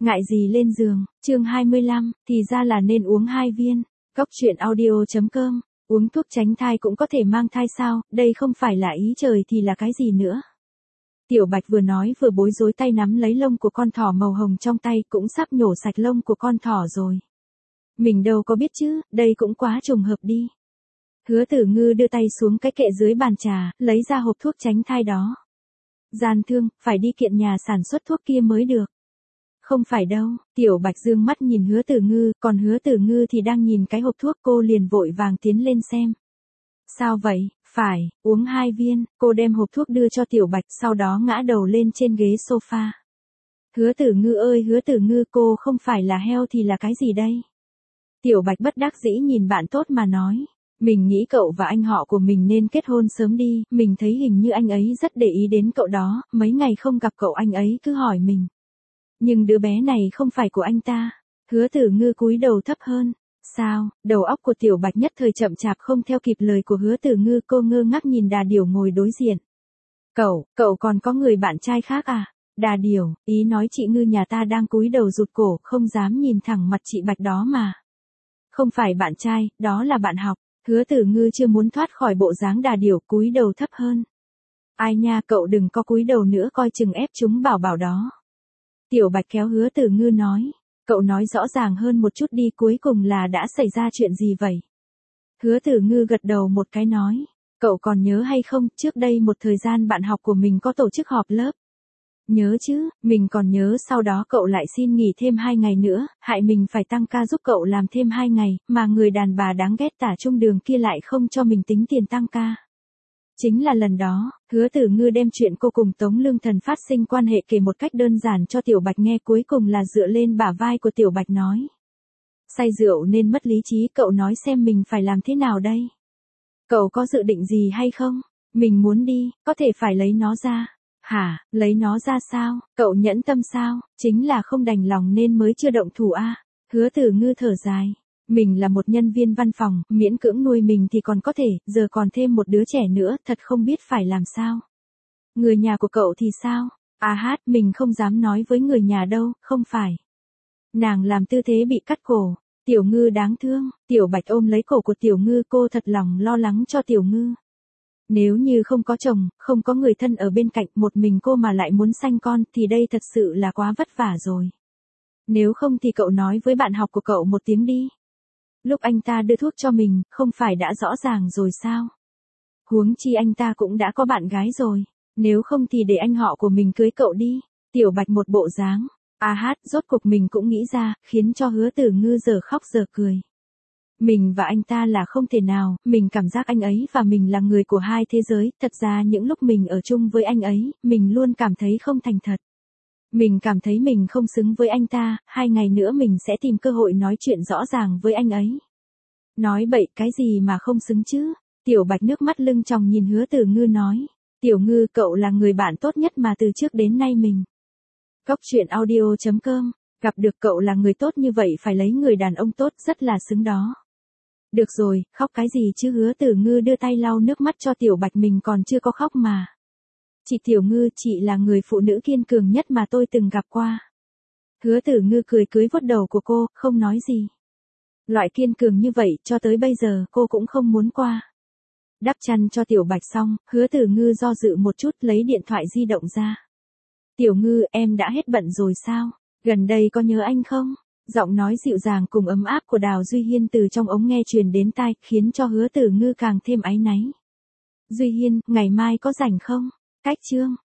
Ngại gì lên giường, chương 25, thì ra là nên uống 2 viên. Cốc truyện audio.com, uống thuốc tránh thai cũng có thể mang thai sao, đây không phải là ý trời thì là cái gì nữa. Tiểu Bạch vừa nói vừa bối rối tay nắm lấy lông của con thỏ màu hồng trong tay, cũng sắp nhổ sạch lông của con thỏ rồi. Mình đâu có biết chứ, đây cũng quá trùng hợp đi. Hứa Tử Ngư đưa tay xuống cái kệ dưới bàn trà, lấy ra hộp thuốc tránh thai đó. Gian thương, phải đi kiện nhà sản xuất thuốc kia mới được. Không phải đâu, Tiểu Bạch dương mắt nhìn Hứa Tử Ngư, còn Hứa Tử Ngư thì đang nhìn cái hộp thuốc, cô liền vội vàng tiến lên xem. Sao vậy, phải, uống 2 viên, cô đem hộp thuốc đưa cho Tiểu Bạch, sau đó ngã đầu lên trên ghế sofa. Hứa Tử Ngư ơi Hứa Tử Ngư, cô không phải là heo thì là cái gì đây? Tiểu Bạch bất đắc dĩ nhìn bạn tốt mà nói. Mình nghĩ cậu và anh họ của mình nên kết hôn sớm đi, mình thấy hình như anh ấy rất để ý đến cậu đó, mấy ngày không gặp cậu anh ấy cứ hỏi mình. Nhưng đứa bé này không phải của anh ta. Hứa Tử Ngư cúi đầu thấp hơn. Sao, đầu óc của Tiểu Bạch nhất thời chậm chạp không theo kịp lời của Hứa Tử Ngư, cô ngơ ngác nhìn Đà Điểu ngồi đối diện. Cậu còn có người bạn trai khác à? Đà Điểu, ý nói chị Ngư nhà ta đang cúi đầu rụt cổ, không dám nhìn thẳng mặt chị Bạch đó mà. Không phải bạn trai, đó là bạn học. Hứa Tử Ngư chưa muốn thoát khỏi bộ dáng Đà Điểu, cúi đầu thấp hơn. Ai nha, cậu đừng có cúi đầu nữa, coi chừng ép chúng bảo bảo đó. Tiểu Bạch kéo Hứa Tử Ngư nói. Cậu nói rõ ràng hơn một chút đi, cuối cùng là đã xảy ra chuyện gì vậy? Hứa Tử Ngư gật đầu một cái nói. Cậu còn nhớ hay không, trước đây một thời gian bạn học của mình có tổ chức họp lớp. Nhớ chứ, mình còn nhớ sau đó cậu lại xin nghỉ thêm 2 ngày nữa, hại mình phải tăng ca giúp cậu làm thêm 2 ngày, mà người đàn bà đáng ghét tả trung đường kia lại không cho mình tính tiền tăng ca. Chính là lần đó, Hứa Tử Ngư đem chuyện cô cùng Tống Lương Thần phát sinh quan hệ kể một cách đơn giản cho Tiểu Bạch nghe, cuối cùng là dựa lên bả vai của Tiểu Bạch nói. Say rượu nên mất lý trí, cậu nói xem mình phải làm thế nào đây? Cậu có dự định gì hay không? Mình muốn đi, có thể phải lấy nó ra. Hả, lấy nó ra sao? Cậu nhẫn tâm sao? Chính là không đành lòng nên mới chưa động thủ a. Hứa Tử Ngư thở dài. Mình là một nhân viên văn phòng, miễn cưỡng nuôi mình thì còn có thể, giờ còn thêm một đứa trẻ nữa, thật không biết phải làm sao. Người nhà của cậu thì sao? Mình không dám nói với người nhà đâu, không phải. Nàng làm tư thế bị cắt cổ. Tiểu Ngư đáng thương. Tiểu Bạch ôm lấy cổ của Tiểu Ngư, cô thật lòng lo lắng cho Tiểu Ngư. Nếu như không có chồng, không có người thân ở bên cạnh, một mình cô mà lại muốn sanh con, thì đây thật sự là quá vất vả rồi. Nếu không thì cậu nói với bạn học của cậu một tiếng đi. Lúc anh ta đưa thuốc cho mình, không phải đã rõ ràng rồi sao? Huống chi anh ta cũng đã có bạn gái rồi. Nếu không thì để anh họ của mình cưới cậu đi. Tiểu Bạch một bộ dáng. Rốt cuộc mình cũng nghĩ ra, khiến cho Hứa Tử Ngư giờ khóc giờ cười. Mình và anh ta là không thể nào, mình cảm giác anh ấy và mình là người của hai thế giới, thật ra những lúc mình ở chung với anh ấy, mình luôn cảm thấy không thành thật. Mình cảm thấy mình không xứng với anh ta, 2 ngày nữa mình sẽ tìm cơ hội nói chuyện rõ ràng với anh ấy. Nói bậy cái gì mà không xứng chứ? Tiểu Bạch nước mắt lưng tròng nhìn Hứa Tử Ngư nói. Tiểu Ngư, cậu là người bạn tốt nhất mà từ trước đến nay mình. Cốc truyện audio.com, gặp được cậu là người tốt như vậy phải lấy người đàn ông tốt, rất là xứng đó. Được rồi, khóc cái gì chứ? Hứa Tử Ngư đưa tay lau nước mắt cho Tiểu Bạch, mình còn chưa có khóc mà. Chị Tiểu Ngư, chị là người phụ nữ kiên cường nhất mà tôi từng gặp qua. Hứa Tử Ngư cười cưới vuốt đầu của cô, không nói gì. Loại kiên cường như vậy, cho tới bây giờ, cô cũng không muốn qua. Đắp chăn cho Tiểu Bạch xong, Hứa Tử Ngư do dự một chút, lấy điện thoại di động ra. Tiểu Ngư, em đã hết bận rồi sao? Gần đây có nhớ anh không? Giọng nói dịu dàng cùng ấm áp của Đào Duy Hiên từ trong ống nghe truyền đến tai, khiến cho Hứa Tử Ngư càng thêm áy náy. Duy Hiên, ngày mai có rảnh không? Cách chương.